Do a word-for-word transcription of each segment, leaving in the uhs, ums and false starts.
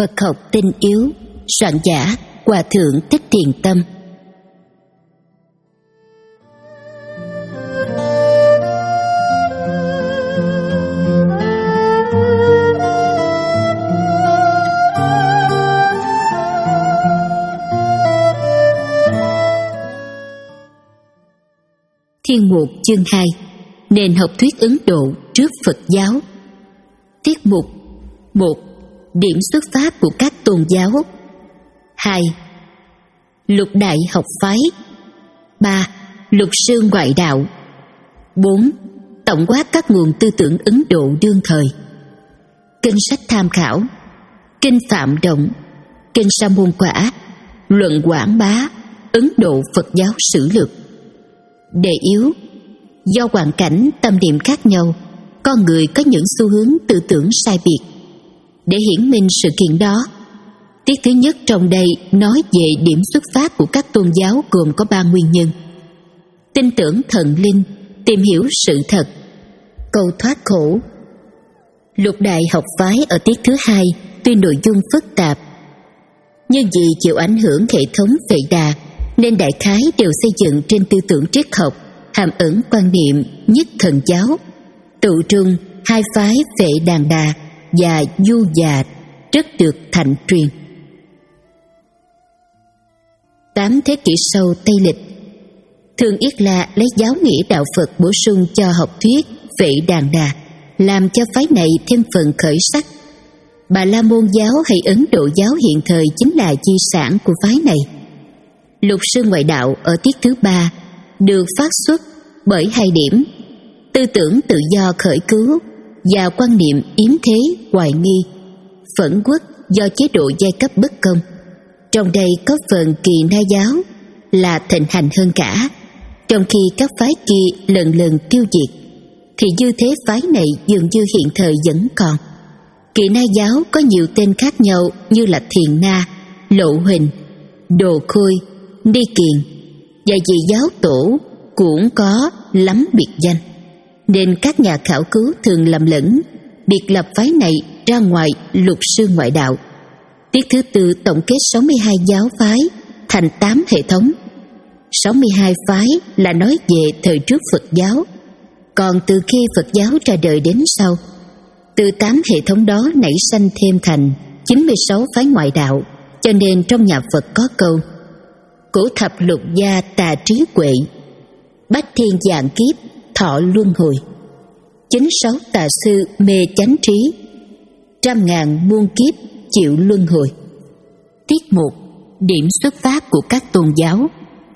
Phật học tinh yếu, soạn giả Hòa thượng Thích Thiền Tâm. Thiên mục chương hai. Nền học thuyết Ấn Độ trước Phật giáo. Tiết mục một. Điểm xuất phát của các tôn giáo. Hai. Lục đại học phái. Ba. Lục sư ngoại đạo. Bốn. Tổng quát các nguồn tư tưởng Ấn Độ đương thời. Kinh sách tham khảo: Kinh Phạm Động, Kinh Sa Môn Quả, Luận Quảng Bá, Ấn Độ Phật giáo sử lược. Đề yếu: do hoàn cảnh tâm niệm khác nhau, con người có những xu hướng tư tưởng sai biệt. Để hiển minh sự kiện đó, tiết thứ nhất trong đây nói về điểm xuất phát của các tôn giáo gồm có ba nguyên nhân: tin tưởng thần linh, tìm hiểu sự thật, cầu thoát khổ. Lục đại học phái ở tiết thứ hai tuy nội dung phức tạp, nhưng vì chịu ảnh hưởng hệ thống Vệ Đà nên đại khái đều xây dựng trên tư tưởng triết học, hàm ẩn quan niệm nhất thần giáo, tụ trung hai phái Vệ Đàn Đà và Du Già rất được thạnh truyền. Tám thế kỷ sau Tây Lịch, Thường Yết La lấy giáo nghĩa đạo Phật bổ sung cho học thuyết Vệ Đàn Đà, làm cho phái này thêm phần khởi sắc. Bà La Môn giáo hay Ấn Độ giáo hiện thời chính là di sản của phái này. Lục sư ngoại đạo ở tiết thứ ba được phát xuất bởi hai điểm: tư tưởng tự do khởi cứu và quan niệm yếm thế hoài nghi, phẫn uất do chế độ giai cấp bất công. Trong đây có phần Kỳ Na giáo là thịnh hành hơn cả, trong khi các phái kia lần lần tiêu diệt, thì dư thế phái này dường như hiện thời vẫn còn. Kỳ Na giáo có nhiều tên khác nhau như là Thiền Na, Lộ Huỳnh, Đồ Khôi, Ni Kiền, và vì giáo tổ cũng có lắm biệt danh, nên các nhà khảo cứu thường lầm lẫn biệt lập phái này ra ngoài lục sư ngoại đạo. Tiết thứ tư tổng kết sáu mươi hai giáo phái thành tám hệ thống. sáu mươi hai phái là nói về thời trước Phật giáo, còn từ khi Phật giáo ra đời đến sau, từ tám hệ thống đó nảy sanh thêm thành chín mươi sáu phái ngoại đạo. Cho nên trong nhà Phật có câu: cổ thập lục gia tà trí huệ, bách thiên vạn kiếp thọ luân hồi, chín sáu tà sư mê chánh trí, trăm ngàn muôn kiếp chịu luân hồi. Tiết một. Điểm xuất phát của các tôn giáo.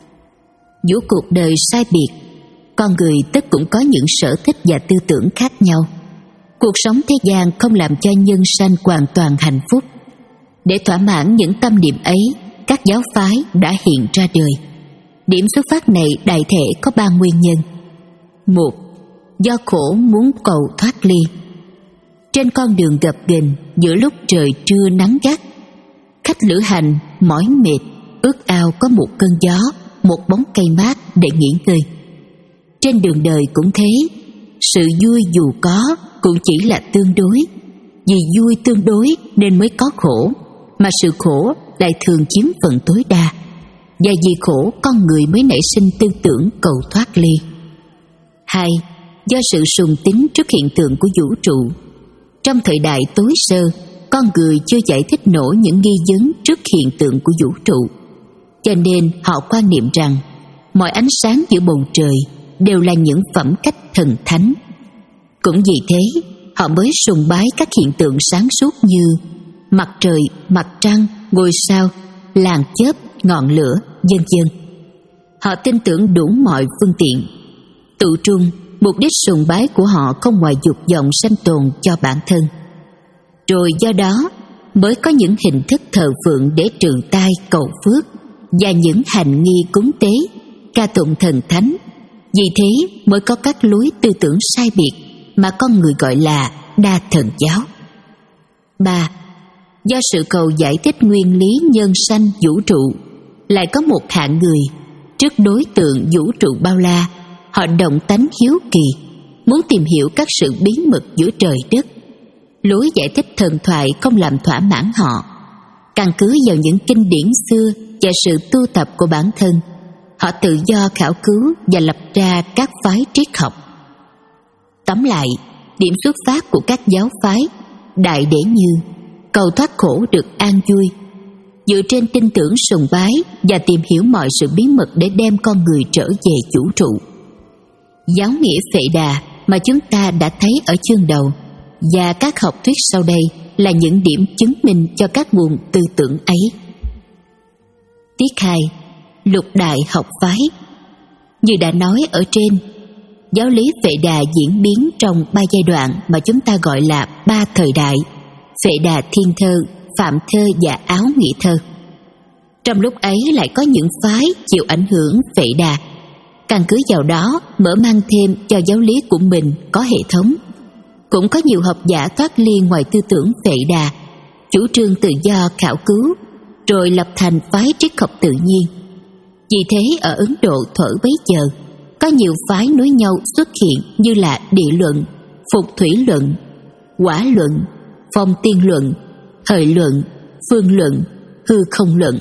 Giữa cuộc đời sai biệt, con người tất cũng có những sở thích và tư tưởng khác nhau. Cuộc sống thế gian không làm cho nhân sanh hoàn toàn hạnh phúc. Để thỏa mãn những tâm niệm ấy, các giáo phái đã hiện ra đời. Điểm xuất phát này đại thể có ba nguyên nhân. Một. Do khổ muốn cầu thoát ly. Trên con đường gập ghềnh, giữa lúc trời trưa nắng gắt, khách lữ hành mỏi mệt, ước ao có một cơn gió, một bóng cây mát để nghỉ ngơi. Trên đường đời cũng thế, sự vui dù có cũng chỉ là tương đối. Vì vui tương đối nên mới có khổ, mà sự khổ lại thường chiếm phần tối đa. Và vì khổ con người mới nảy sinh tư tưởng cầu thoát ly. Hai. Do sự sùng tín trước hiện tượng của vũ trụ. Trong thời đại tối sơ, con người chưa giải thích nổi những nghi vấn trước hiện tượng của vũ trụ, cho nên họ quan niệm rằng mọi ánh sáng giữa bầu trời đều là những phẩm cách thần thánh. Cũng vì thế, họ mới sùng bái các hiện tượng sáng suốt như mặt trời, mặt trăng, ngôi sao, làn chớp, ngọn lửa, vân vân. Họ tin tưởng đủ mọi phương tiện. Tự trung, mục đích sùng bái của họ không ngoài dục vọng sanh tồn cho bản thân. Rồi do đó mới có những hình thức thờ phượng để trừ tai cầu phước, và những hành nghi cúng tế, ca tụng thần thánh. Vì thế mới có các lối tư tưởng sai biệt mà con người gọi là đa thần giáo. Ba. Do sự cầu giải thích nguyên lý nhân sanh vũ trụ, lại có một hạng người trước đối tượng vũ trụ bao la, họ động tánh hiếu kỳ, muốn tìm hiểu các sự bí mật giữa trời đất. Lối giải thích thần thoại không làm thỏa mãn họ, Căn cứ vào những kinh điển xưa và sự tu tập của bản thân, họ tự do khảo cứu và lập ra các phái triết học. Tóm lại, điểm xuất phát của các giáo phái đại để như cầu thoát khổ được an vui, dựa trên tin tưởng sùng bái và tìm hiểu mọi sự bí mật để đem con người trở về vũ trụ. Giáo nghĩa Phệ Đà mà chúng ta đã thấy ở chương đầu và các học thuyết sau đây là những điểm chứng minh cho các nguồn tư tưởng ấy. Tiết hai. Lục đại học phái. Như đã nói ở trên, giáo lý Phệ Đà diễn biến trong ba giai đoạn mà chúng ta gọi là ba thời đại: Phệ Đà Thiên Thơ, Phạm Thơ và Áo Nghĩa Thơ. Trong lúc ấy lại có những phái chịu ảnh hưởng Phệ Đà, căn cứ vào đó mở mang thêm cho giáo lý của mình có hệ thống. Cũng có nhiều học giả thoát ly ngoài tư tưởng Phệ Đà, chủ trương tự do khảo cứu, rồi lập thành phái triết học tự nhiên. Vì thế ở Ấn Độ thuở bấy giờ, có nhiều phái nối nhau xuất hiện như là địa luận, phục thủy luận, quả luận, phong tiên luận, hời luận, phương luận, hư không luận.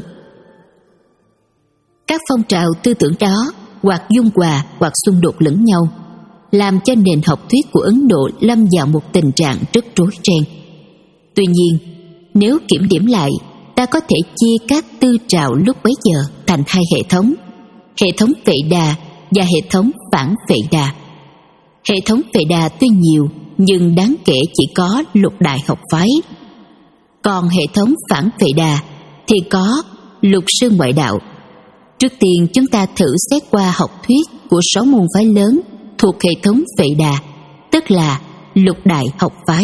Các phong trào tư tưởng đó hoặc dung hòa hoặc xung đột lẫn nhau, làm cho nền học thuyết của Ấn Độ lâm vào một tình trạng rất rối ren. Tuy nhiên, nếu kiểm điểm lại, ta có thể chia các tư trào lúc bấy giờ thành hai hệ thống: hệ thống Phệ Đà và hệ thống phản Phệ Đà. Hệ thống Phệ Đà tuy nhiều nhưng đáng kể chỉ có lục đại học phái. Còn hệ thống phản Phệ Đà thì có lục sư ngoại đạo. Trước tiên chúng ta thử xét qua học thuyết của sáu môn phái lớn thuộc hệ thống Phệ Đà, tức là lục đại học phái.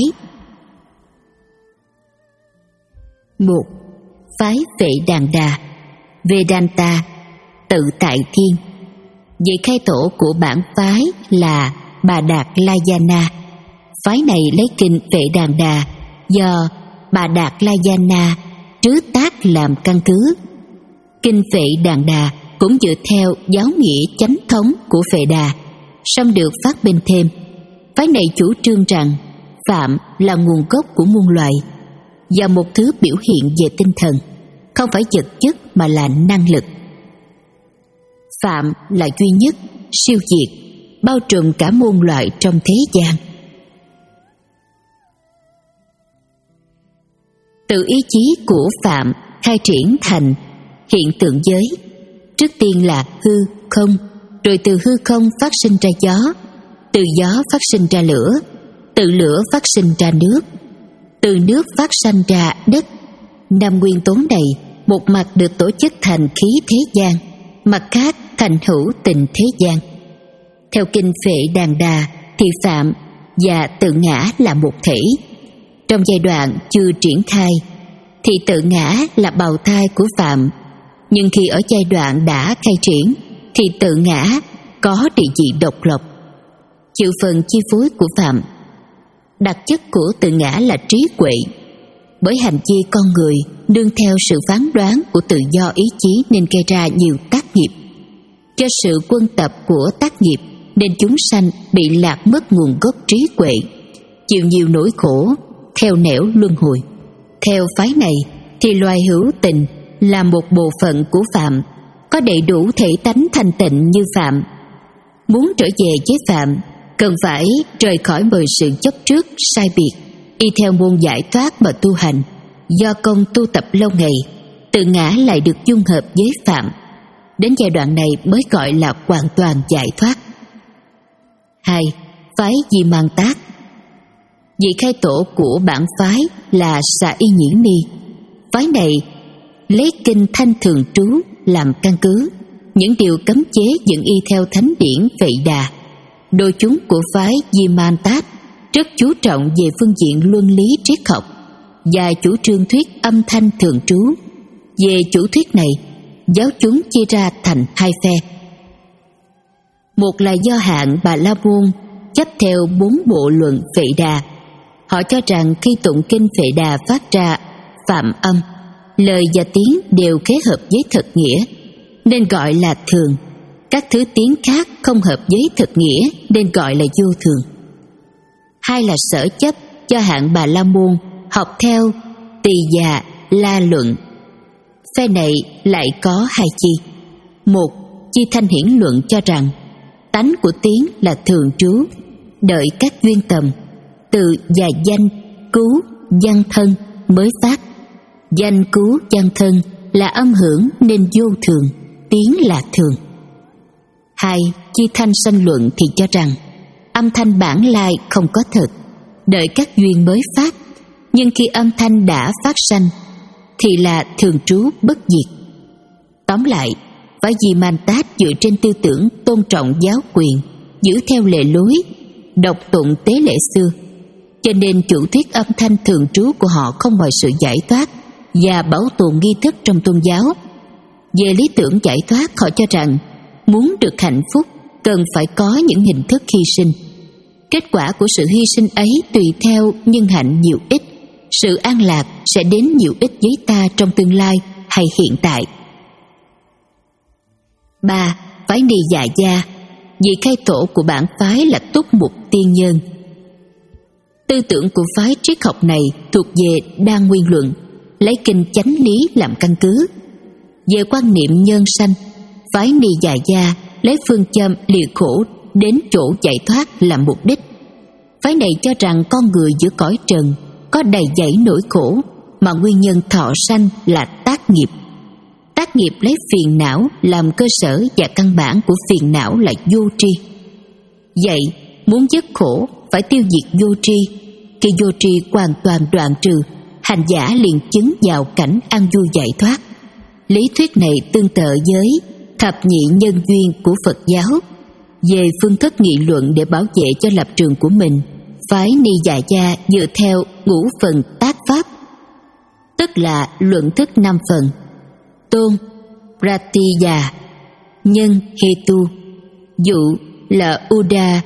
Một. Phái Vệ Đàn Đà, Vedanta, tự tại thiên. Vị khai tổ của bản phái là Bà Đạt Layana. Phái này lấy kinh Vệ Đàn Đà do Bà Đạt Layana trứ tác làm căn cứ. Kinh Vệ Đàn Đà cũng dựa theo giáo nghĩa chánh thống của Phệ Đà, song được phát minh thêm. Phái này chủ trương rằng phạm là nguồn gốc của muôn loài và một thứ biểu hiện về tinh thần, không phải vật chất mà là năng lực. Phạm là duy nhất, siêu diệt, bao trùm cả muôn loài trong thế gian. Từ ý chí của Phạm khai triển thành hiện tượng giới. Trước tiên là hư không, rồi từ hư không phát sinh ra gió, từ gió phát sinh ra lửa, từ lửa phát sinh ra nước, từ nước phát sanh ra đất. Năm nguyên tố này một mặt được tổ chức thành khí thế gian, mặt khác thành hữu tình thế gian. Theo kinh Phệ Đàn Đà thì Phạm và tự ngã là một thể. Trong giai đoạn chưa triển khai thì tự ngã là bào thai của Phạm, nhưng khi ở giai đoạn đã khai triển thì tự ngã có địa vị độc lập, chịu phần chi phối của Phạm. Đặc chất của tự ngã là trí huệ, bởi hành vi con người nương theo sự phán đoán của tự do ý chí nên gây ra nhiều tác nghiệp. Do sự quân tập của tác nghiệp nên chúng sanh bị lạc mất nguồn gốc trí huệ, chịu nhiều nỗi khổ, theo nẻo luân hồi. Theo phái này thì loài hữu tình là một bộ phận của Phạm, có đầy đủ thể tánh thanh tịnh như Phạm. Muốn trở về với Phạm, cần phải rời khỏi mọi sự chấp trước sai biệt, y theo môn giải thoát mà tu hành. Do công tu tập lâu ngày, tự ngã lại được dung hợp với Phạm. Đến giai đoạn này mới gọi là hoàn toàn giải thoát. Hai. Phái Di Mang Tác. Vị khai tổ của bản phái là Xà Y Nhĩ Ni. Phái này lấy kinh Thanh Thường Trú làm căn cứ, những điều cấm chế dựng y theo thánh điển Phệ Đà. Đôi chúng của phái Di Man Tác rất chú trọng về phương diện luân lý triết học và chủ trương thuyết âm thanh thường trú. Về chủ thuyết này, giáo chúng chia ra thành hai phe. Một là do hạng Bà La Môn chấp theo bốn bộ luận Phệ Đà. Họ cho rằng khi tụng kinh Phệ Đà phát ra phạm âm, lời và tiếng đều kết hợp với thực nghĩa nên gọi là thường. Các thứ tiếng khác không hợp với thực nghĩa nên gọi là vô thường. Hai là sở chấp cho hạng Bà La Môn học theo Tỳ Già La luận. Phe này lại có hai chi. Một, chi Thanh Hiển luận cho rằng tánh của tiếng là thường trú, đợi các duyên tầm, từ và danh cứu văn thân mới phát. Danh cứu văn thân là âm hưởng nên vô thường, tiếng là thường. Hai, chi Thanh Sanh luận thì cho rằng âm thanh bản lai không có thật, đợi các duyên mới phát, nhưng khi âm thanh đã phát sanh thì là thường trú bất diệt. Tóm lại, phải vì man tát dựa trên tư tưởng tôn trọng giáo quyền, giữ theo lệ lối, đọc tụng tế lễ xưa, cho nên chủ thuyết âm thanh thường trú của họ không mọi sự giải thoát và bảo tồn nghi thức trong tôn giáo. Về lý tưởng giải thoát, họ cho rằng muốn được hạnh phúc cần phải có những hình thức hy sinh. Kết quả của sự hy sinh ấy tùy theo nhân hạnh nhiều ít, sự an lạc sẽ đến nhiều ít với ta trong tương lai hay hiện tại. Ba, phái Ni Dạ Gia, vị khai tổ của bản phái là Túc Mục Tiên Nhân. Tư tưởng của phái triết học này thuộc về đa nguyên luận, lấy kinh chánh lý làm căn cứ. Về quan niệm nhân sanh, phái Ni Dạ Gia lấy phương châm lìa khổ đến chỗ giải thoát làm mục đích. Phái này cho rằng con người giữa cõi trần có đầy dẫy nỗi khổ, mà nguyên nhân thọ sanh là tác nghiệp. Tác nghiệp lấy phiền não làm cơ sở và căn bản của phiền não là vô tri. Vậy, muốn dứt khổ phải tiêu diệt vô tri. Khi vô tri hoàn toàn đoạn trừ, hành giả liền chứng vào cảnh an vui giải thoát. Lý thuyết này tương tự với thập nhị nhân duyên của Phật giáo. Về phương thức nghị luận để bảo vệ cho lập trường của mình, phái Ni Dạ Gia dựa theo ngũ phần tác pháp, tức là luận thức năm phần: tôn, Pratiya, nhân, Hetu, dụ là Uda,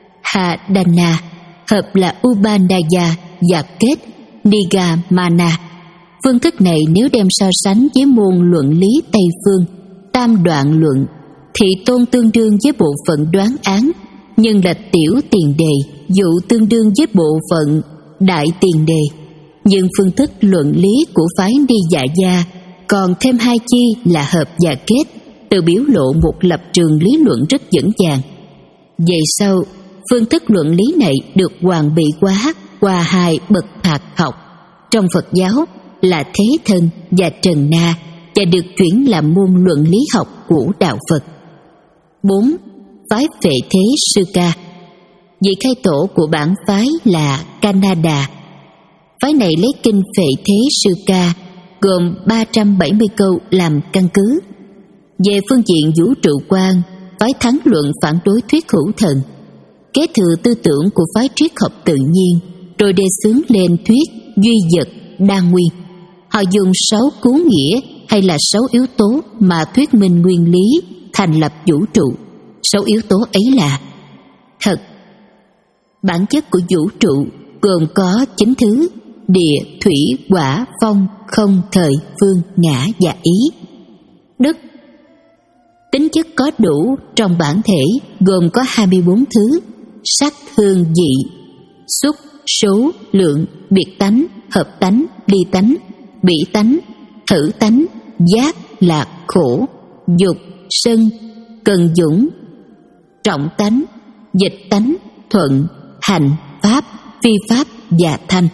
Hadana, hợp là Upanaya và kết Nigamana. Phương thức này nếu đem so sánh với môn luận lý Tây phương tam đoạn luận thì tôn tương đương với bộ phận đoán án, nhân là tiểu tiền đề, dụ tương đương với bộ phận đại tiền đề. Nhưng phương thức luận lý của phái Ni Dạ Gia còn thêm hai chi là hợp và kết, từ biểu lộ một lập trường lý luận rất vững vàng. Về sau, phương thức luận lý này được hoàn bị hóa qua hai bậc hạt học trong Phật giáo là Thế Thân và Trần Na, và được chuyển làm môn luận lý học của đạo Phật. Bốn, phái Phệ Thế Sư Ca. Vị khai tổ của bản phái là Canada. Phái này lấy kinh Phệ Thế Sư Ca gồm ba trăm bảy mươi câu làm căn cứ. Về phương diện vũ trụ quan, phái Thắng luận phản đối thuyết hữu thần, kế thừa tư tưởng của phái triết học tự nhiên, rồi đề xướng lên thuyết duy vật đa nguyên. Họ dùng sáu cú nghĩa hay là sáu yếu tố mà thuyết minh nguyên lý thành lập vũ trụ. Sáu yếu tố ấy là thật. Bản chất của vũ trụ gồm có chín thứ: địa, thủy, hỏa, phong, không, thời, phương, ngã và ý. Đức, tính chất có đủ trong bản thể gồm có hai mươi bốn thứ: sắc, hương, vị, xúc, số, lượng, biệt tánh, hợp tánh, ly tánh, bỉ tánh, thử tánh, giác, lạc, khổ, dục, sân, cần dũng, trọng tánh, dịch tánh, thuận, hành, pháp, phi pháp và thanh.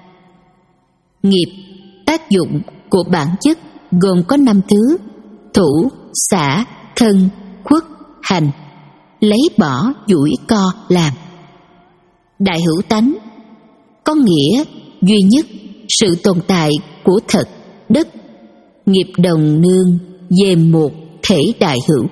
Nghiệp, tác dụng của bản chất gồm có năm thứ: thủ, xả, thân, khuất, hành, lấy bỏ, duỗi, co, làm. Đại hữu tánh có nghĩa duy nhất, sự tồn tại của thật, đất, nghiệp đồng nương về một thể đại hữu.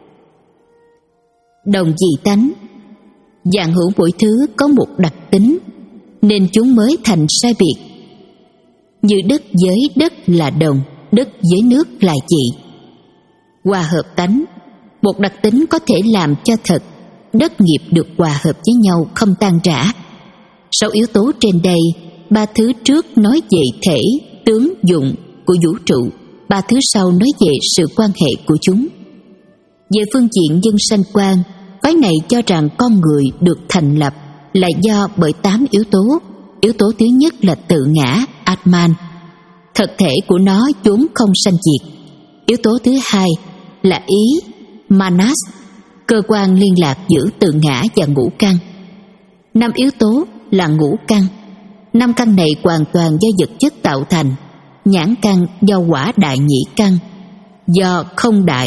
Đồng dị tánh, dạng hữu mỗi thứ có một đặc tính nên chúng mới thành sai biệt. Như đất với đất là đồng, đất với nước là dị. Hòa hợp tánh, một đặc tính có thể làm cho thật, đất nghiệp được hòa hợp với nhau không tan rã. Sáu yếu tố trên đây, ba thứ trước nói về thể, tướng, dụng của vũ trụ, ba thứ sau nói về sự quan hệ của chúng. Về phương diện nhân sanh quan, phái này cho rằng con người được thành lập là do bởi tám yếu tố. Yếu tố thứ nhất là tự ngã, Atman. thực thể của nó vốn không sanh diệt. Yếu tố thứ hai là ý, manas, cơ quan liên lạc giữa tự ngã và ngũ căn. Năm yếu tố là ngũ căn. Năm căn này hoàn toàn do vật chất tạo thành. Nhãn căn do hỏa đại nhĩ căn, do không đại.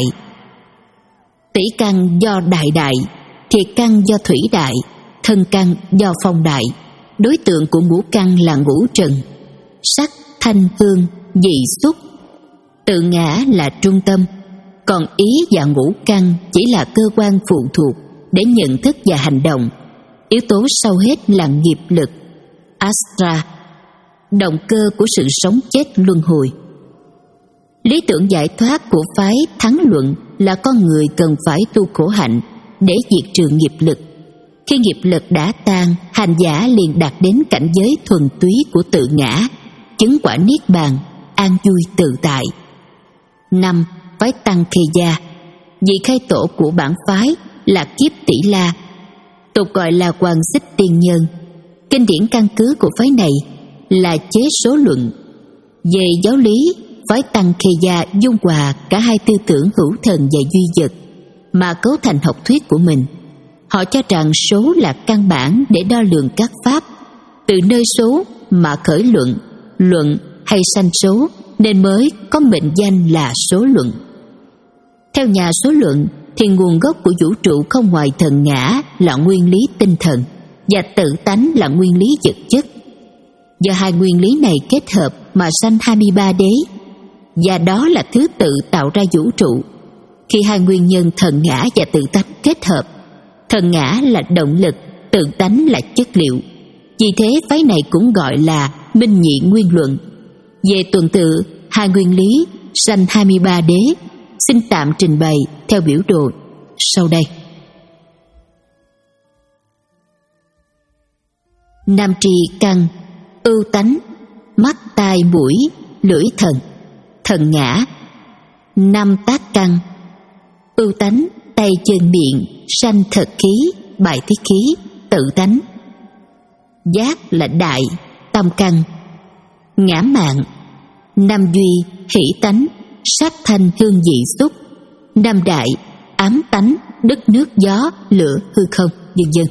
Tỷ căn do đại đại, thiệt căn do thủy đại, thân căn do phong đại. Đối tượng của ngũ căn là ngũ trần: sắc, thanh, hương, vị, xúc. Tự ngã là trung tâm, còn ý và ngũ căn chỉ là cơ quan phụ thuộc để nhận thức và hành động. Yếu tố sau hết là nghiệp lực, astra, động cơ của sự sống chết luân hồi. Lý tưởng giải thoát của phái Thắng Luận là con người cần phải tu khổ hạnh để diệt trừ nghiệp lực. Khi nghiệp lực đã tan, hành giả liền đạt đến cảnh giới thuần túy của tự ngã, chứng quả niết bàn, an vui tự tại. Năm. Phái Tăng Khê Gia. Vị khai tổ của bản phái là Kiếp Tỷ La, tục gọi là Hoàng Xích Tiên Nhân. Kinh điển căn cứ của phái này là chế số luận. Về giáo lý, phái Tăng Khê Gia dung hòa cả hai tư tưởng hữu thần và duy vật mà cấu thành học thuyết của mình. Họ cho rằng số là căn bản để đo lường các pháp, từ nơi số mà khởi luận, luận hay sanh số, nên mới có mệnh danh là số luận. Theo nhà số luận thì nguồn gốc của vũ trụ không ngoài thần ngã là nguyên lý tinh thần và tự tánh là nguyên lý vật chất. Do hai nguyên lý này kết hợp mà sanh hai mươi ba đế, và đó là thứ tự tạo ra vũ trụ. Khi hai nguyên nhân thần ngã và tự tánh kết hợp, thần ngã là động lực, tự tánh là chất liệu. Vì thế phái này cũng gọi là minh nhị nguyên luận. Về tuần tự hai nguyên lý sanh hai mươi ba đế, xin tạm trình bày theo biểu đồ sau đây. Nam tri căn, ưu tánh, mắt tai mũi lưỡi thần, thần ngã. Năm tác căn, ưu tánh, tay chân miệng, sanh thật khí, bài tiết khí, tự tánh. Giác là đại, tâm căn. Ngã mạn, năm duy, hỷ tánh, sắc thanh hương vị xúc. Năm đại, ám tánh, đất nước gió, lửa hư không, vân vân.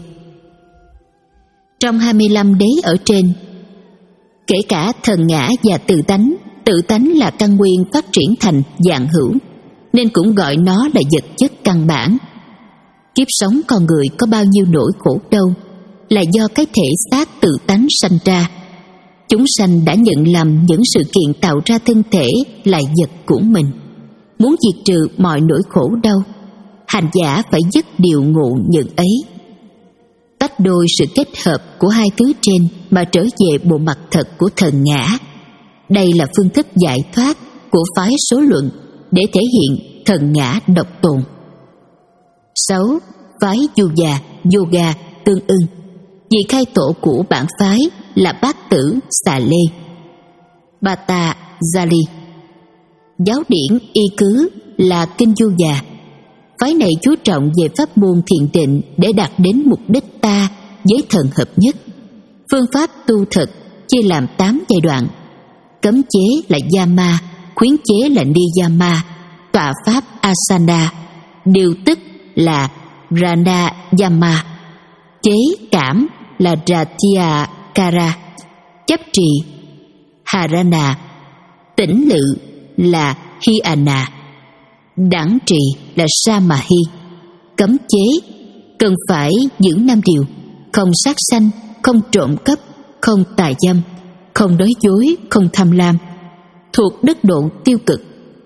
Trong hai mươi lăm đế ở trên, kể cả thần ngã và tự tánh, tự tánh là căn nguyên phát triển thành vạn hữu, nên cũng gọi nó là vật chất căn bản. Kiếp sống con người có bao nhiêu nỗi khổ đau là do cái thể xác tự tánh sanh ra. Chúng sanh đã nhận lầm những sự kiện tạo ra thân thể là vật của mình. Muốn diệt trừ mọi nỗi khổ đau, hành giả phải dứt điều ngộ nhận ấy, tách đôi sự kết hợp của hai thứ trên mà trở về bộ mặt thật của thần ngã. Đây là phương thức giải thoát của phái số luận để thể hiện thần ngã độc tồn. Sáu. Phái Yoga, yoga tương ưng. Vị khai tổ của bản phái là Bát Tử Xà Lê, Bata Jali. Giáo điển y cứ là kinh Yoga. Phái này chú trọng về pháp môn thiền định để đạt đến mục đích ta với thần hợp nhất. Phương pháp tu thực chia làm tám giai đoạn. Cấm chế là Yama, khuyến chế là Niyama, tọa pháp Asana, điều tức là Pranayama, chế cảm là Pratyahara, chấp trì Harana, tĩnh lự là Hyana, đẳng trì là Samahi. Cấm chế cần phải giữ năm điều: không sát sanh, không trộm cắp, không tà dâm, không nói dối, không tham lam, thuộc đức độ tiêu cực.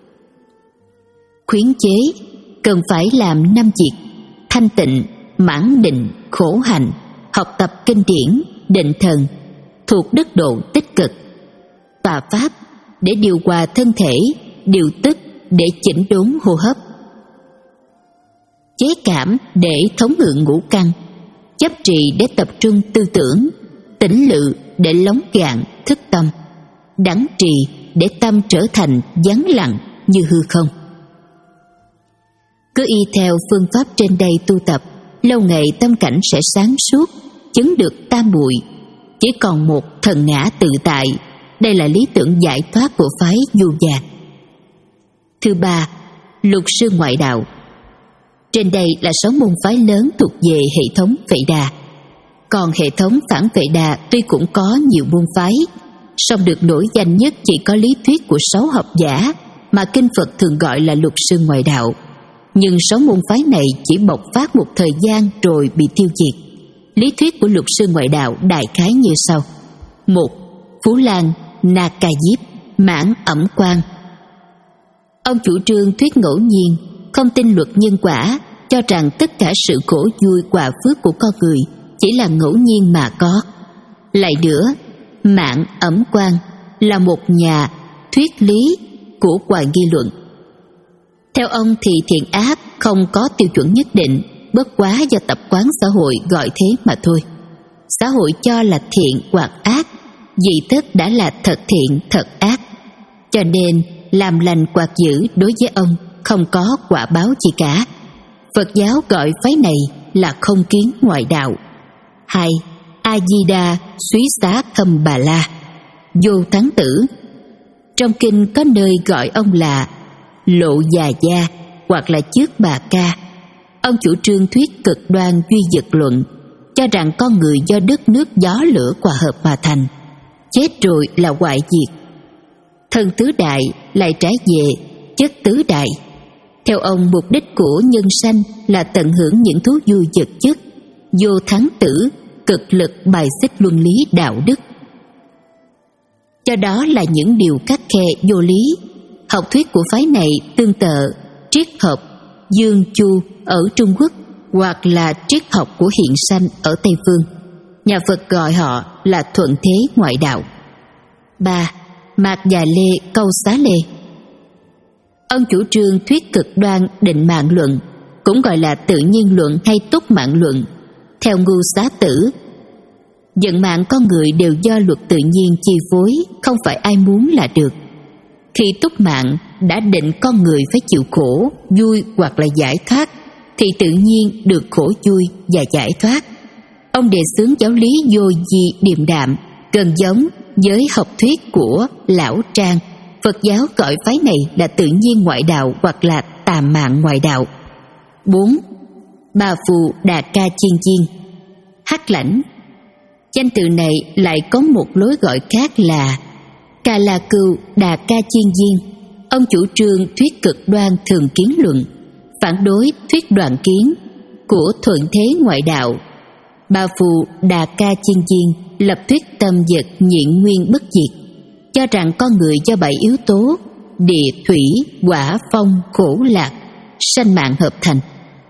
Khuyến chế cần phải làm năm việc: thanh tịnh, mãn định, khổ hạnh, học tập kinh điển, định thần, thuộc đức độ tích cực. Tọa pháp để điều hòa thân thể, điều tức để chỉnh đốn hô hấp. Chế cảm để thống ngự ngũ căn, chấp trì để tập trung tư tưởng, tĩnh lự để lóng gạn thức tâm, đẳng trì để tâm trở thành vắng lặng như hư không. Cứ y theo phương pháp trên đây tu tập, lâu ngày tâm cảnh sẽ sáng suốt, chứng được tam muội, chỉ còn một thần ngã tự tại, đây là lý tưởng giải thoát của phái Du Già. Thứ ba, Lục sư ngoại đạo. Trên đây là sáu môn phái lớn thuộc về hệ thống Vệ Đà. Còn hệ thống Phản Vệ Đà tuy cũng có nhiều môn phái, song được nổi danh nhất chỉ có lý thuyết của sáu học giả mà kinh Phật thường gọi là Lục sư ngoại đạo. Nhưng sáu môn phái này chỉ bộc phát một thời gian rồi bị tiêu diệt. Lý thuyết của Lục sư ngoại đạo đại khái như sau: một. Phú Lan, Na Ca Diếp, Mãn Ẩm Quan. Ông chủ trương thuyết ngẫu nhiên, không tin luật nhân quả, cho rằng tất cả sự khổ vui quả phước của con người chỉ là ngẫu nhiên mà có. Lại nữa, Mãn Ẩm Quan là một nhà thuyết lý của Hoài Nghi Luận. Theo ông thì thiện ác không có tiêu chuẩn nhất định, bất quá do tập quán xã hội gọi thế mà thôi. Xã hội cho là thiện hoặc ác, dị tất đã là thật thiện thật ác, cho nên làm lành hoặc dữ đối với ông không có quả báo gì cả. Phật giáo gọi phái này là không kiến ngoại đạo. Hai. A Di Đà Súy Xá Khâm Bà La, Vô Thắng Tử. Trong kinh có nơi gọi ông là Lộ Già Gia hoặc là Chước Bà Ca. Ông chủ trương thuyết cực đoan duy vật luận, cho rằng con người do đất nước gió lửa hòa hợp mà thành, chết rồi là hoại diệt. Thân tứ đại lại trái về chất tứ đại. Theo ông, mục đích của nhân sanh là tận hưởng những thú vui vật chất. Vô Thắng Tử cực lực bài xích luân lý đạo đức. Cho đó là những điều khắt khe vô lý. Học thuyết của phái này tương tự triết học Dương Chu ở Trung Quốc hoặc là triết học của hiện sanh ở Tây Phương. Nhà Phật gọi họ là thuận thế ngoại đạo. Ba. Mạc Già Lê Câu Xá Lê. Ông chủ trương thuyết cực đoan định mạng luận, cũng gọi là tự nhiên luận hay túc mạng luận. Theo Ngưu Xá Tử, vận mạng con người đều do luật tự nhiên chi phối, không phải ai muốn là được. Khi túc mạng đã định con người phải chịu khổ, vui hoặc là giải thoát, thì tự nhiên được khổ vui và giải thoát. Ông đề xướng giáo lý vô vi điềm đạm, gần giống với học thuyết của Lão Trang. Phật giáo gọi phái này là tự nhiên ngoại đạo hoặc là tà mạng ngoại đạo. Bốn. Bà Phù Đà Ca Chiên Chiên, Hắc Lãnh. Danh từ này lại có một lối gọi khác là Ca La Cưu Đà Ca Chiên Diên. Ông chủ trương thuyết cực đoan thường kiến luận, phản đối thuyết đoạn kiến của thuận thế ngoại đạo. Bà Phù Đà Ca Chiên Diên lập thuyết tâm vật nhịn nguyên bất diệt, cho rằng con người do bảy yếu tố địa, thủy, hỏa, phong, khổ, lạc, sanh mạng hợp thành.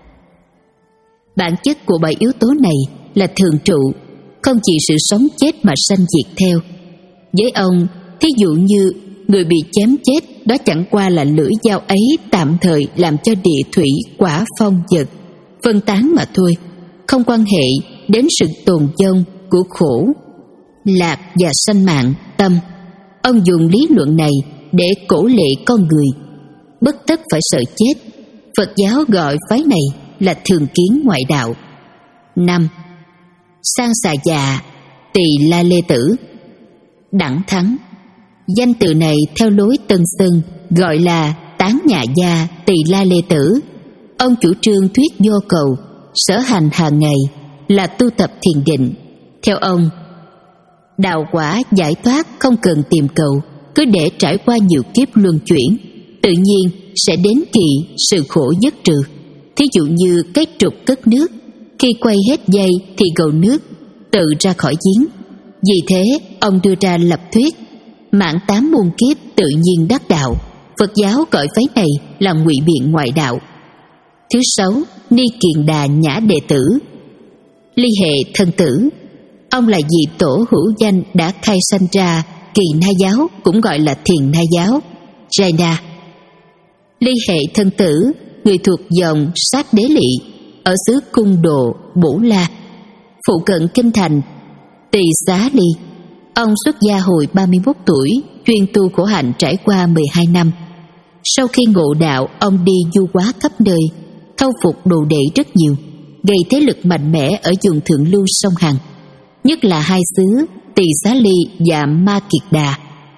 Bản chất của bảy yếu tố này là thường trụ, không chỉ sự sống chết mà sanh diệt theo. Với ông, thí dụ như người bị chém chết, đó chẳng qua là lưỡi dao ấy tạm thời làm cho địa, thủy, hỏa, phong, vật phân tán mà thôi, không quan hệ đến sự tồn vong của khổ, lạc và sanh mạng tâm. Ông dùng lý luận này để cổ lệ con người, bất tất phải sợ chết. Phật giáo gọi phái này là thường kiến ngoại đạo. Năm. Sang Xà Dạ Tỳ La Lê Tử, Đẳng Thắng. Danh từ này theo lối Tân Sơn gọi là Tán Nhà Gia Tỳ La Lê Tử. Ông chủ trương thuyết vô cầu, sở hành hàng ngày là tu tập thiền định. Theo ông, đạo quả giải thoát không cần tìm cầu, cứ để trải qua nhiều kiếp luân chuyển, tự nhiên sẽ đến kỳ sự khổ dứt trừ. Thí dụ như cái trục cất nước, khi quay hết dây thì gầu nước tự ra khỏi giếng. Vì thế ông đưa ra lập thuyết mãn tám muôn kiếp tự nhiên đắc đạo. Phật giáo gọi phái này là ngụy biện ngoại đạo. Thứ sáu. Ni Kiền Đà Nhã Đệ Tử, Ly Hệ Thân Tử. Ông là vị tổ hữu danh đã khai sanh ra Kỳ Na giáo, cũng gọi là Thiền Na giáo, Jaina. Ly Hệ Thân Tử, người thuộc dòng Sát Đế Lị, ở xứ Cung Độ, Bổ La, phụ cận kinh thành Tỳ Xá Ly. Ông xuất gia hồi ba mươi mốt tuổi, chuyên tu khổ hạnh trải qua mười hai năm. Sau khi ngộ đạo, ông đi du hóa khắp nơi, thâu phục đồ đệ rất nhiều, gây thế lực mạnh mẽ ở vùng thượng lưu sông Hằng, nhất là hai xứ Tỳ Xá Ly và Ma Kiệt Đà.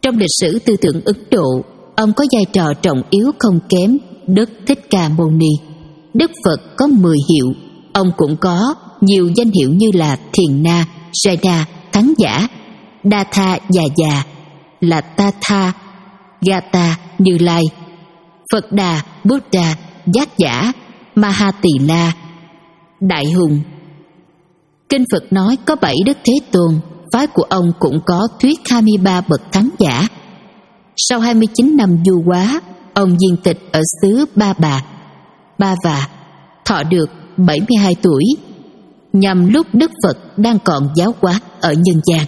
Trong lịch sử tư tưởng Ấn Độ, ông có vai trò trọng yếu không kém Đức Thích Ca Mâu Ni. Đức Phật có mười hiệu, ông cũng có nhiều danh hiệu như là Thiền Na, Jaina, Thắng Giả, Đa Tha Già Già, là Ta Tha, Gata, Như Lai, Phật Đà, Buddha, Giác Giả, Maha Tỳ La, Đại Hùng. Kinh Phật nói có bảy Đức Thế Tôn, phái của ông cũng có thuyết hai mươi ba bậc thắng giả. Sau hai mươi chín năm du hóa, ông viên tịch ở xứ Ba Bà, Ba Và, thọ được bảy mươi hai tuổi, nhằm lúc Đức Phật đang còn giáo hóa ở nhân gian.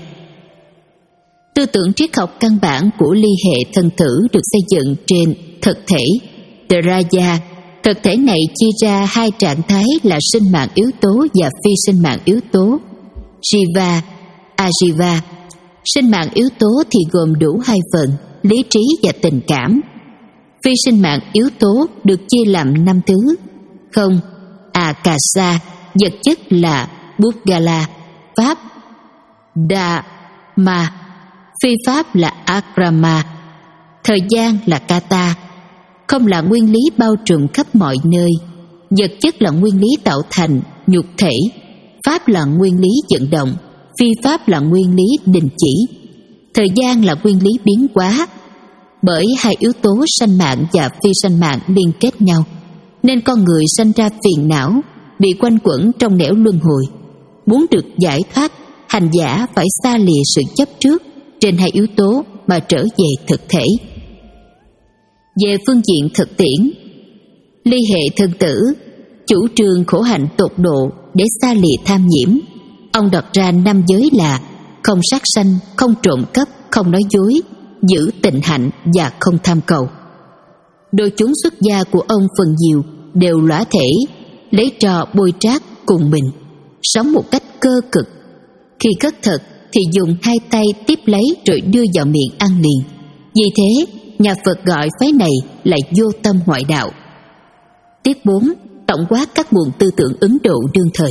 Tư tưởng triết học căn bản của ly hệ thân tử được xây dựng trên thực thể Traya. Thực thể này chia ra hai trạng thái là sinh mạng yếu tố và phi sinh mạng yếu tố, Jiva, Ajiva. Sinh mạng yếu tố thì gồm đủ hai phần, lý trí và tình cảm. Phi sinh mạng yếu tố được chia làm năm thứ: không, Akasa, vật chất là Budgala, pháp, Dhamma, phi pháp là Akrama, thời gian là Kata. Không là nguyên lý bao trùm khắp mọi nơi, vật chất là nguyên lý tạo thành nhục thể, pháp là nguyên lý vận động, phi pháp là nguyên lý đình chỉ, thời gian là nguyên lý biến hóa. Bởi hai yếu tố sanh mạng và phi sanh mạng liên kết nhau, nên con người sanh ra phiền não, bị quanh quẩn trong nẻo luân hồi. Muốn được giải thoát, hành giả phải xa lìa sự chấp trước trên hai yếu tố mà trở về thực thể. Về phương diện thực tiễn, ly hệ thân tử chủ trương khổ hạnh tột độ để xa lìa tham nhiễm. Ông đặt ra năm giới là không sát sanh, không trộm cắp, không nói dối, giữ tịnh hạnh và không tham cầu. Đội chúng xuất gia của ông phần nhiều đều lõa thể, lấy trò bôi trát cùng mình, sống một cách cơ cực. Khi khất thực thì dùng hai tay tiếp lấy rồi đưa vào miệng ăn liền. Vì thế, nhà Phật gọi phái này là vô tâm ngoại đạo. Tiết bốn. Tổng quát các nguồn tư tưởng Ấn Độ đương thời.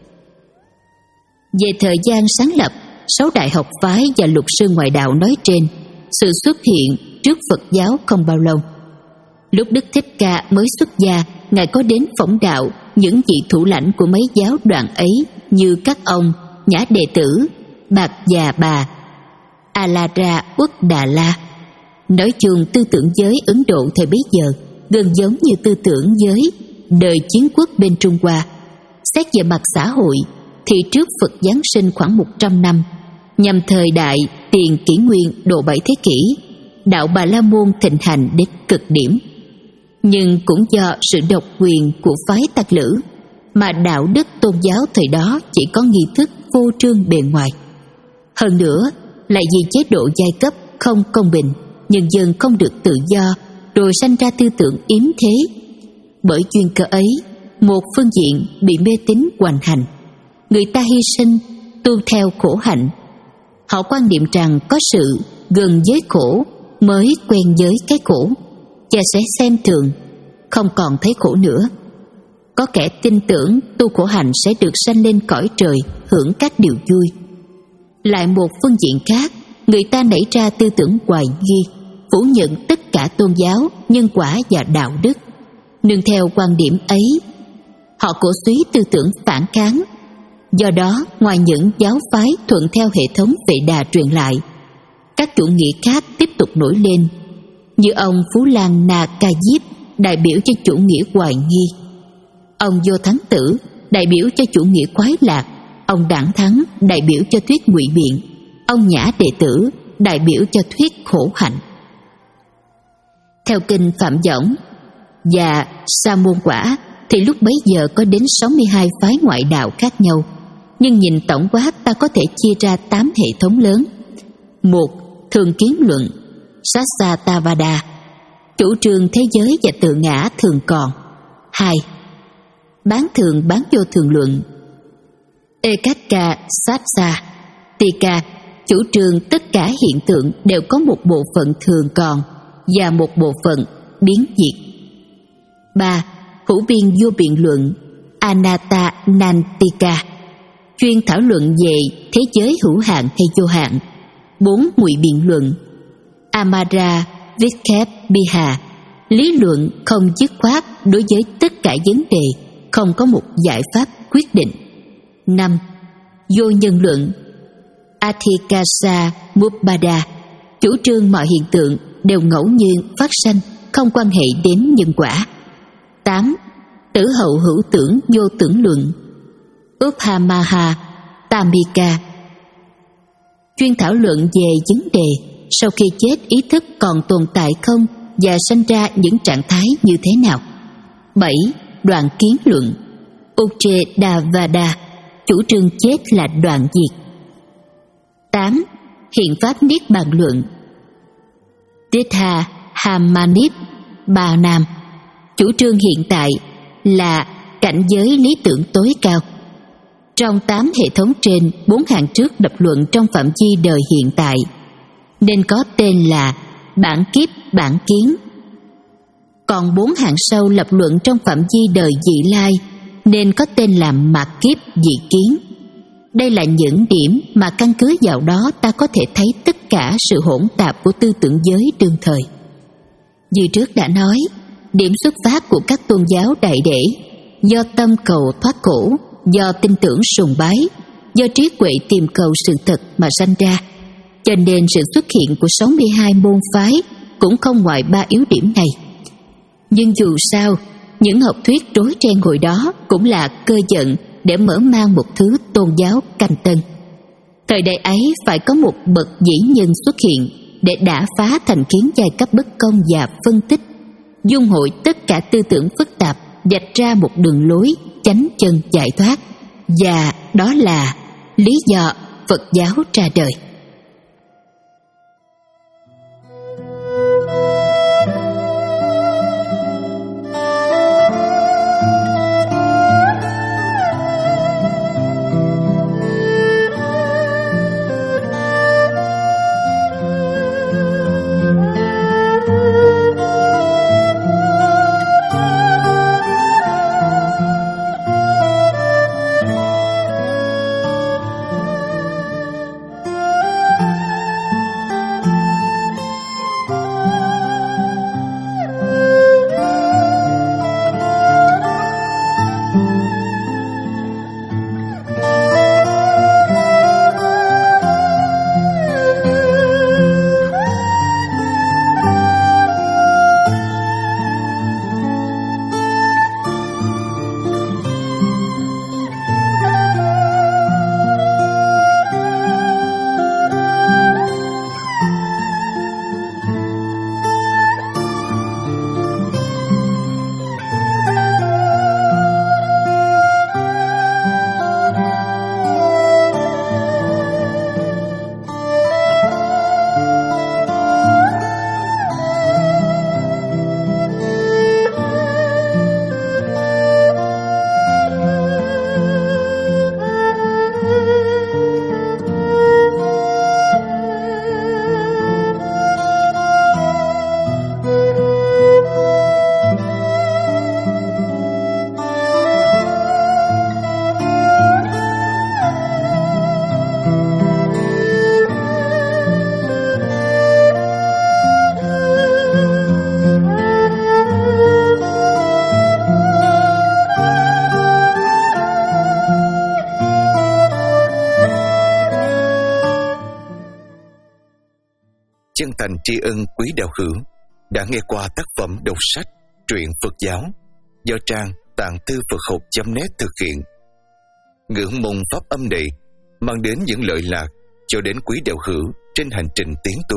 Về thời gian sáng lập sáu đại học phái và lục sư ngoại đạo nói trên, sự xuất hiện trước Phật giáo không bao lâu. Lúc Đức Thích Ca mới xuất gia, Ngài có đến phỏng đạo những vị thủ lãnh của mấy giáo đoàn ấy như các ông Nhã Đệ Tử, Bạc Già Bà, Alara Uất Đà La. Nói chung tư tưởng giới Ấn Độ thời bấy giờ gần giống như tư tưởng giới đời chiến quốc bên Trung Hoa. Xét về mặt xã hội thì trước Phật Giáng sinh khoảng một trăm năm, nhằm thời đại tiền kỷ nguyên độ bảy thế kỷ, đạo Bà La Môn thịnh hành đến cực điểm. Nhưng cũng do sự độc quyền của phái Tắc Lữ mà đạo đức tôn giáo thời đó chỉ có nghi thức vô trương bề ngoài. Hơn nữa, lại vì chế độ giai cấp không công bình, nhân dân không được tự do, rồi sanh ra tư tưởng yếm thế. Bởi duyên cớ ấy, một phương diện bị mê tín hoành hành, người ta hy sinh tu theo khổ hạnh. Họ quan niệm rằng có sự gần với khổ mới quen với cái khổ, và sẽ xem thường, không còn thấy khổ nữa. Có kẻ tin tưởng tu khổ hạnh sẽ được sanh lên cõi trời hưởng các điều vui. Lại một phương diện khác, người ta nảy ra tư tưởng hoài nghi, phủ nhận tất cả tôn giáo, nhân quả và đạo đức. Nương theo quan điểm ấy, họ cổ suý tư tưởng phản kháng. Do đó, ngoài những giáo phái thuận theo hệ thống Vệ Đà truyền lại, các chủ nghĩa khác tiếp tục nổi lên, như ông Phú Lan Na Ca Diếp đại biểu cho chủ nghĩa hoài nghi, ông Vô Thắng Tử đại biểu cho chủ nghĩa khoái lạc, ông Đảng Thắng đại biểu cho thuyết ngụy biện, ông Nhã Đệ Tử đại biểu cho thuyết khổ hạnh. Theo kinh Phạm Võng và Sa Môn Quả thì lúc bấy giờ có đến sáu mươi hai phái ngoại đạo khác nhau, nhưng nhìn tổng quát ta có thể chia ra tám hệ thống lớn. Một. Thường kiến luận Sasatavada, chủ trương thế giới và tự ngã thường còn. Hai. Bán thường bán vô thường luận Ekaka Satsa Tika, chủ trương tất cả hiện tượng đều có một bộ phận thường còn và một bộ phận biến diệt. Ba. Hữu biên vô biện luận Anatta Nantika, chuyên thảo luận về thế giới hữu hạn hay vô hạn. Bốn. Ngụy biện luận Amara Vikebbiha, lý luận không dứt khoát đối với tất cả vấn đề, không có một giải pháp quyết định. Năm. Vô nhân luận Athikasa Mupada, chủ trương mọi hiện tượng đều ngẫu nhiên phát sanh, không quan hệ đến nhân quả. Tám. Tử hậu hữu tưởng vô tưởng luận Upamaha Tamika, chuyên thảo luận về vấn đề sau khi chết ý thức còn tồn tại không và sanh ra những trạng thái như thế nào. Bảy. Đoạn kiến luận Uccedavada, chủ trương chết là đoạn diệt. Tám. Hiện pháp niết bàn luận Dittha Hamanit Bà Nam, chủ trương hiện tại là cảnh giới lý tưởng tối cao. Trong tám hệ thống trên, bốn hàng trước lập luận trong phạm vi đời hiện tại, nên có tên là bản kiếp bản kiến. Còn bốn hàng sau lập luận trong phạm vi đời vị lai, nên có tên là mạt kiếp vị kiến. Đây là những điểm mà căn cứ vào đó ta có thể thấy tất cả sự hỗn tạp của tư tưởng giới đương thời. Như trước đã nói, điểm xuất phát của các tôn giáo đại để do tâm cầu thoát khổ, do tin tưởng sùng bái, do trí huệ tìm cầu sự thật mà sanh ra. Cho nên sự xuất hiện của sáu mươi hai môn phái cũng không ngoài ba yếu điểm này. Nhưng dù sao, những học thuyết rối ren hồi đó cũng là cơ vận để mở mang một thứ tôn giáo canh tân. Thời đại ấy phải có một bậc vĩ nhân xuất hiện để đả phá thành kiến giai cấp bất công và phân tích, dung hội tất cả tư tưởng phức tạp, vạch ra một đường lối chánh chân giải thoát. Và đó là lý do Phật giáo ra đời. Chân thành tri ân quý đạo hữu đã nghe qua tác phẩm đọc sách truyện Phật giáo do trang tạng thư Phật học chấm net thực hiện. Ngưỡng mong pháp âm này mang đến những lợi lạc cho đến quý đạo hữu trên hành trình tiến tu.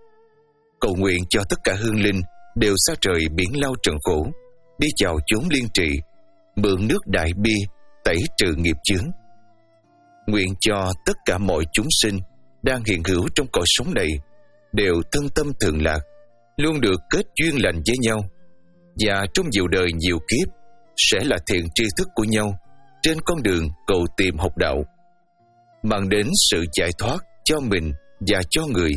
Cầu nguyện cho tất cả hương linh đều xa trời biển lao trần khổ, đi chào chốn liên trị, mượn nước đại bi tẩy trừ nghiệp chướng. Nguyện cho tất cả mọi chúng sinh đang hiện hữu trong cõi sống này đều thân tâm thường lạc, luôn được kết duyên lành với nhau, và trong nhiều đời nhiều kiếp sẽ là thiện tri thức của nhau trên con đường cầu tìm học đạo, mang đến sự giải thoát cho mình và cho người.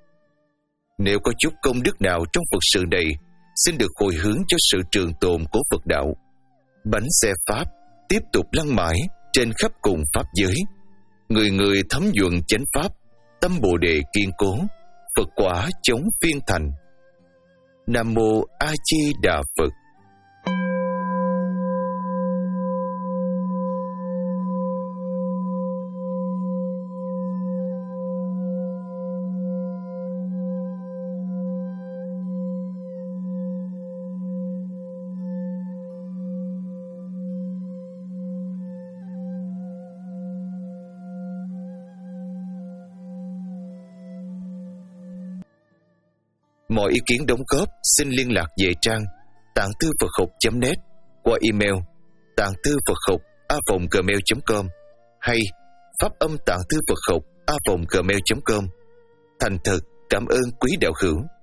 Nếu có chút công đức nào trong Phật sự này, xin được hồi hướng cho sự trường tồn của Phật đạo. Bánh xe Pháp tiếp tục lăn mãi trên khắp cùng Pháp giới, người người thấm nhuận chánh Pháp, tâm Bồ Đề kiên cố, Phật quả chống phiên thành. Nam Mô A Di Đà Phật. Mọi ý kiến đóng góp xin liên lạc về trang tạng thư Phật học chấm net qua email tạng thư Phật học a còng gmail chấm com hay pháp âm tạng thư Phật học a còng gmail chấm com. Thành thật cảm ơn quý đạo hữu.